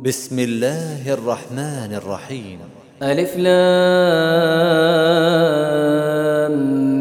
بسم الله الرحمن الرحيم. ألف لام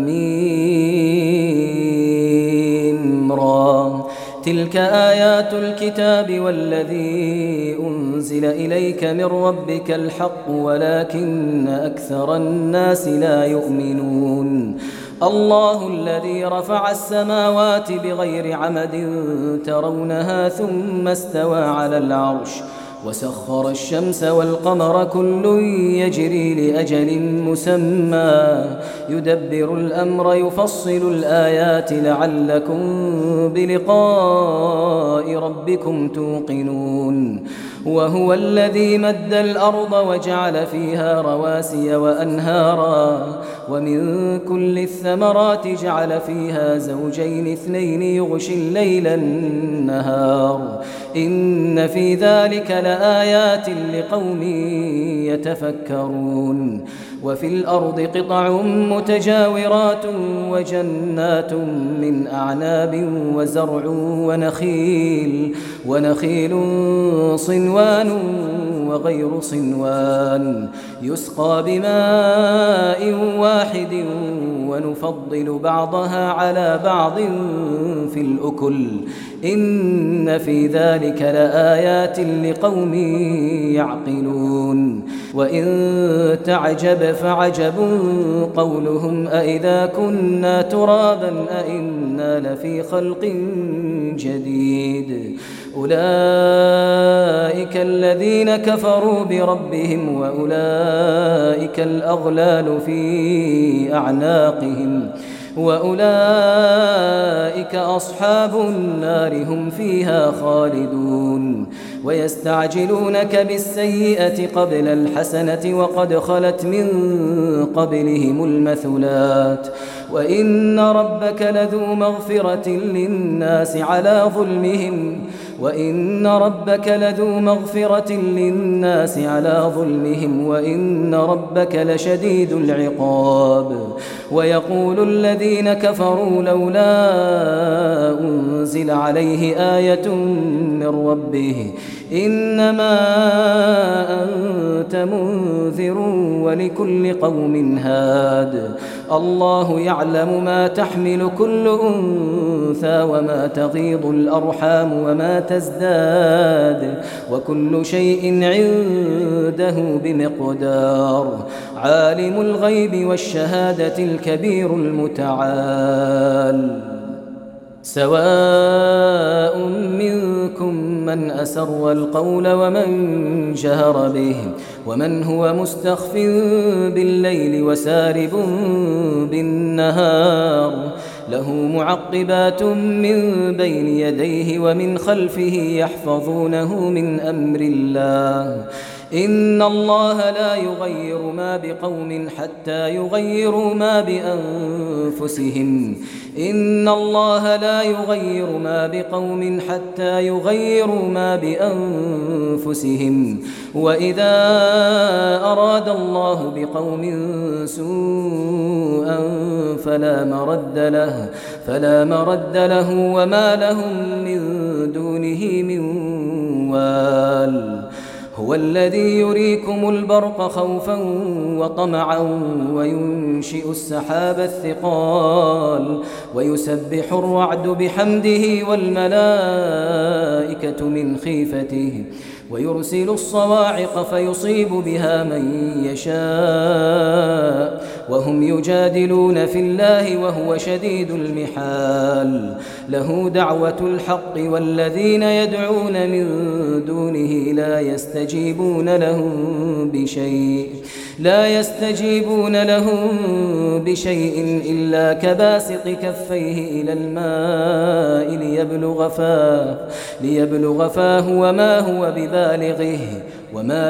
ميم را. تلك آيات الكتاب والذي أنزل إليك من ربك الحق ولكن أكثر الناس لا يؤمنون. الله الذي رفع السماوات بغير عمد ترونها ثم استوى على العرش وسخر الشمس والقمر كل يجري لأجل مسمى يدبر الأمر يفصل الآيات لعلكم بلقاء ربكم توقنون. وهو الذي مد الأرض وجعل فيها رواسي وأنهارا ومن كل الثمرات جعل فيها زوجين اثنين يغشي الليل النهار إن في ذلك لآيات لقوم يتفكرون. وفي الأرض قطع متجاورات وجنات من أعناب وزرع ونخيل صنوان وغير صنوان يسقى بماء واحد ونفضل بعضها على بعض في الأكل إن في ذلك لآيات لقوم يعقلون. وإن تعجب فعجب قولهم أإذا كنا ترابا أإنا لفي خلق جديد أولئك الذين كفروا بربهم وأولئك الأغلال في أعناقهم وأولئك أصحاب النار هم فيها خالدون. ويستعجلونك بالسيئة قبل الحسنة وقد خلت من قبلهم المثلات وإن ربك لذو مغفرة للناس على ظلمهم وإن ربك لشديد العقاب. ويقول الذين كفروا لولا أنزل عليه آية من ربه إنما أنت منذر ولكل قوم هاد الله يعلم ما تحمل كل أنثى وما تغيض الأرحام وما تزداد وكل شيء عنده بمقدار. عالم الغيب والشهادة الكبير المتعال. سواء منكم من أسر القول ومن جهر به ومن هو مستخف بالليل وسارب بالنهار له معقبات من بين يديه ومن خلفه يحفظونه من أمر الله إن الله لا يغير ما بقوم حتى يغيروا ما بأنفسهم وإذا أراد الله بقوم سوءا فلا مرد له وما لهم من دونه من وال. هو الذي يريكم البرق خوفا وطمعا وينشئ السحاب الثقال ويسبح الرعد بحمده والملائكة من خيفته ويرسل الصواعق فيصيب بها من يشاء وهم يجادلون في الله وهو شديد المحال. له دعوة الحق والذين يدعون من دونه لا يستجيبون لهم بشيء إلا كباسط كفيه إلى الماء ليبلغ فاه وما هو ببالغه وما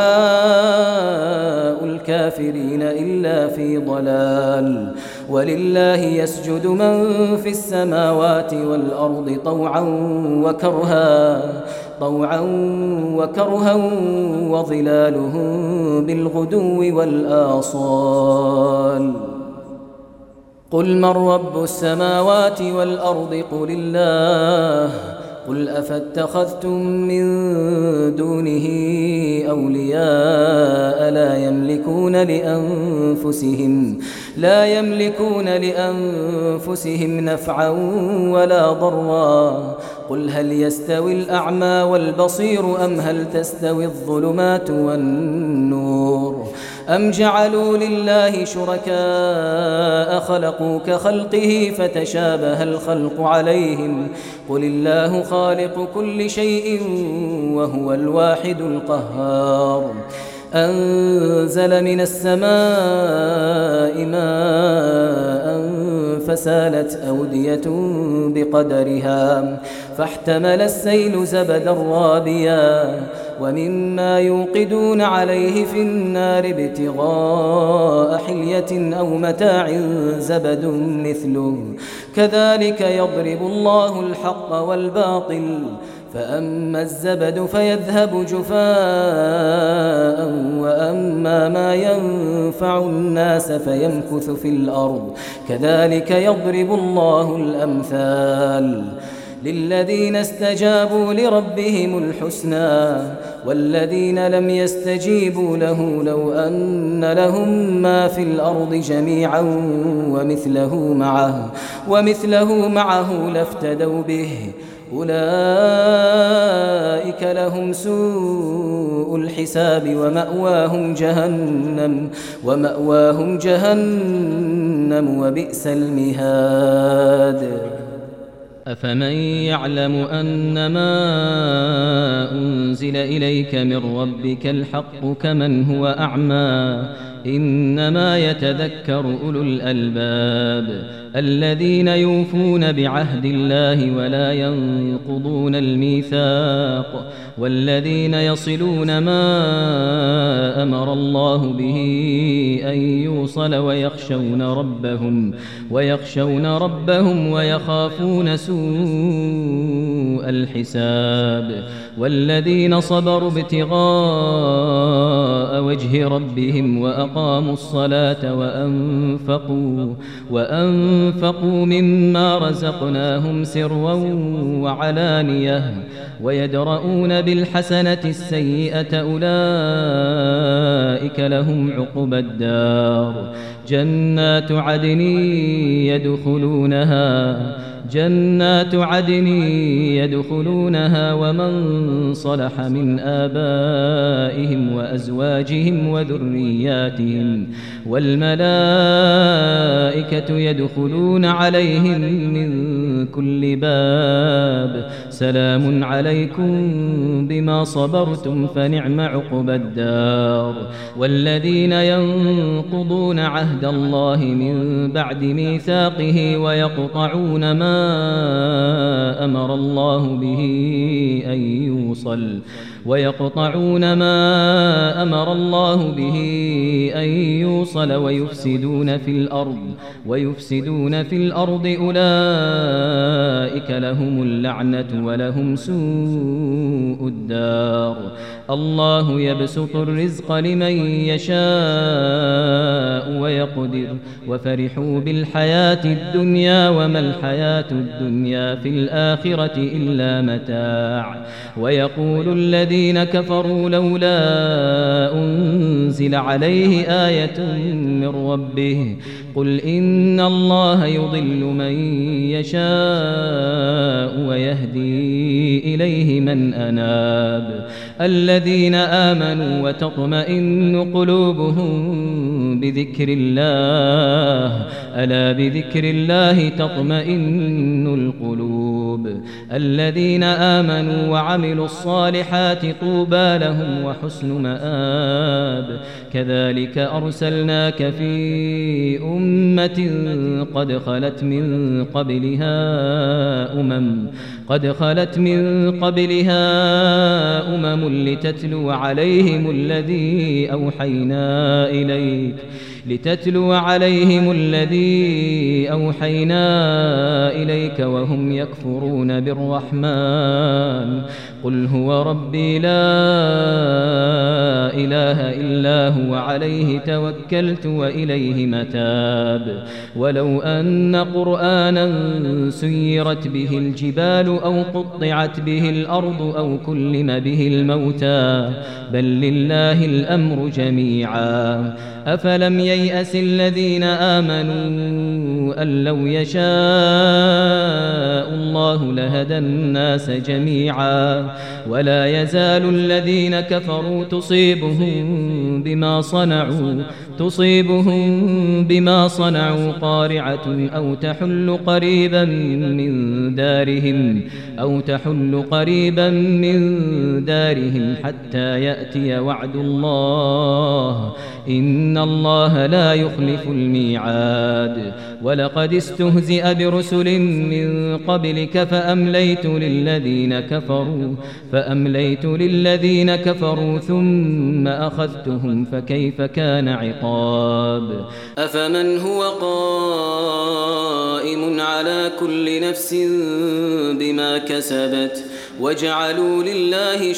دعاء الكافرين إلا في ضلال. ولله يسجد من في السماوات والأرض طوعا وكرها وظلالهم بالغدو والآصال. قل من رب السماوات والأرض قل الله قل أفاتخذتم من دونه أولياء لا يملكون لأنفسهم نفعا ولا ضرا. قل هل يستوي الأعمى والبصير أم هل تستوي الظلمات والنور أم جعلوا لله شركاء خلقوا كخلقه فتشابه الخلق عليهم قل الله خالق كل شيء وهو الواحد القهار. أنزل من السماء ماء فسالت أودية بقدرها فاحتمل السيل زبدا رابيا ومما يوقدون عليه في النار ابتغاء حلية أو متاع زبد مثله كذلك يضرب الله الحق والباطل فأما الزبد فيذهب جفاء وأما ما ينفع الناس فيمكث في الأرض كذلك يضرب الله الأمثال. للذين استجابوا لربهم الحسنى والذين لم يستجيبوا له لو أن لهم ما في الأرض جميعا ومثله معه لافتدوا به أولئك لهم سوء الحساب ومأواهم جهنم وبئس المهاد. أفمن يعلم أنما أنزل إليك من ربك الحق كمن هو أعمى إنما يتذكر أولو الألباب الذين يوفون بعهد الله ولا ينقضون الميثاق والذين يصلون ما أمر الله به أن يوصل ويخشون ربهم ويخافون سوء الحساب والذين صبروا ابتغاء وجه ربهم وأقاموا الصلاة وأنفقوا مما رزقناهم سرا وعلانية ويدرؤون بالحسنة السيئة أولئك لهم عقبى الدار جنات عدن يدخلونها ومن صلح من آبائهم وأزواجهم وذرياتهم والملائكة يدخلون عليهم من كل باب سلام عليكم بما صبرتم فنعم عقبى الدار. والذين ينقضون عهد الله من بعد ميثاقه ويقطعون ما أمر الله به أن يوصل ويفسدون في الأرض أولئك لهم اللعنة ولهم سوء الدار. الله يبسط الرزق لمن يشاء ويقدر وفرحوا بالحياة الدنيا وما الحياة الدنيا في الآخرة إلا متاع. ويقول الذين كفروا لولا أنزل عليه آية من ربه قل إن الله يضل من يشاء ويهدي إليه من أناب. الذين آمنوا وتطمئن قلوبهم بذكر الله ألا بذكر الله تطمئن القلوب. الذين آمنوا وعملوا الصالحات طوبى لهم وحسن مآب. كذلك أرسلناك في أمة قد خلت من قبلها أمم لتتلو عليهم الذي أوحينا إليك وهم يكفرون بالرحمن قل هو ربي لا إله إلا هو عليه توكلت وإليه متاب ولو أن قرآنا سيرت به الجبال أو قطعت به الأرض أو كلم به الموتى بل لله الأمر جميعا أفلم ييأس الذين آمنوا أن لو يشاء الله لهدى الناس جميعا ولا يزال الذين كفروا تصيبهم بما صنعوا قارعة أو تحل قريبا من دارهم حتى يأتي وعد الله إن الله لا يخلف الميعاد ولقد استهزئ برسل من قبلك فأمليت للذين كفروا ثم أخذتهم فكيف كان عقاب أفمن هو قائم على كل نفس بما كسبت وجعلوا لله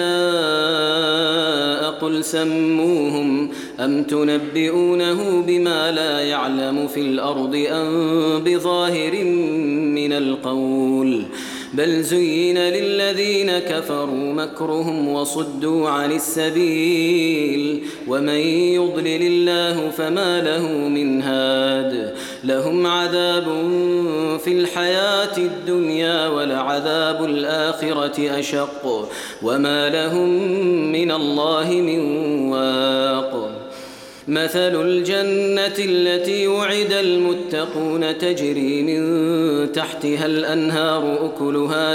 شركاء قل سموهم أم تنبئونه بما لا يعلم في الأرض أم بظاهر من القول بل زين للذين كفروا مكرهم وصدوا عن السبيل ومن يضلل الله فما له من هاد لهم عذاب في الحياة الدنيا ولعذاب الآخرة أشق وما لهم من الله من واق مثل الجنة التي وعد المتقون تجري من تحتها الأنهار أكلها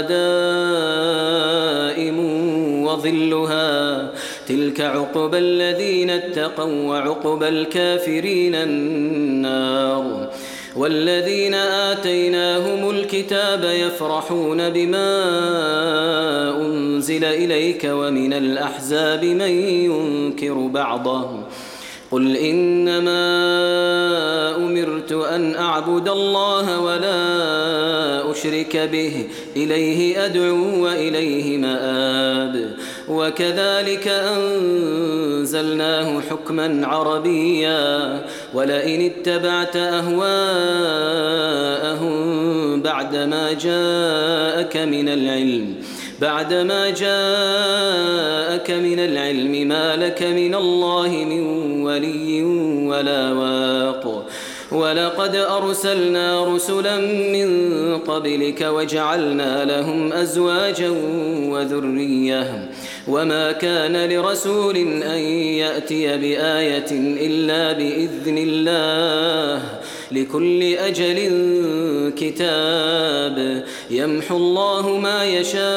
دائم وظلها تلك عقبى الذين اتقوا وعقبى الكافرين النار والذين آتيناهم الكتاب يفرحون بما أنزل إليك ومن الأحزاب من ينكر بعضه قل إنما أمرت أن أعبد الله ولا أشرك به إليه أدعو وإليه مآب وكذلك أنزلناه حكما عربيا ولئن اتبعت أهواءهم بعدما جاءك من العلم ما لك من الله من ولي ولا واق ولقد أرسلنا رسلا من قبلك وجعلنا لهم أزواجا وذرية وما كان لرسول أن يأتي بآية إلا بإذن الله لكل أجل كتاب يمحو الله ما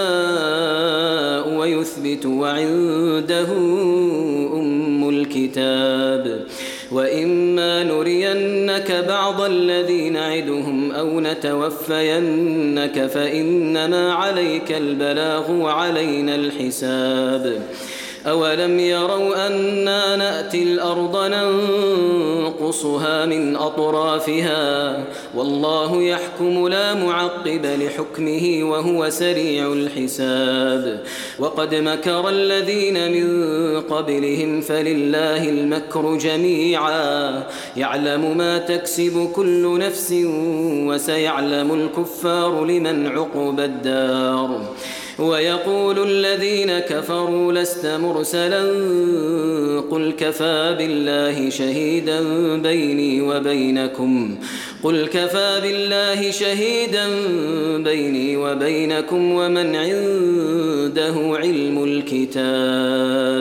يشاء ويثبت وعنده أم الكتاب وإما نرينك بعض الذي نعدهم أو نتوفينك فإنما عليك البلاغ وعلينا الحساب أولم يروا أنا نأتي الأرض ننقصها من أطرافها والله يحكم لا معقب لحكمه وهو سريع الحساب وقد مكر الذين من قبلهم فلله المكر جميعا يعلم ما تكسب كل نفس وسيعلم الكفار لمن عقبى الدار ويقول الذين كفروا لست مرسلا قل كفى بالله شهيدا بيني وبينكم ومن عنده علم الكتاب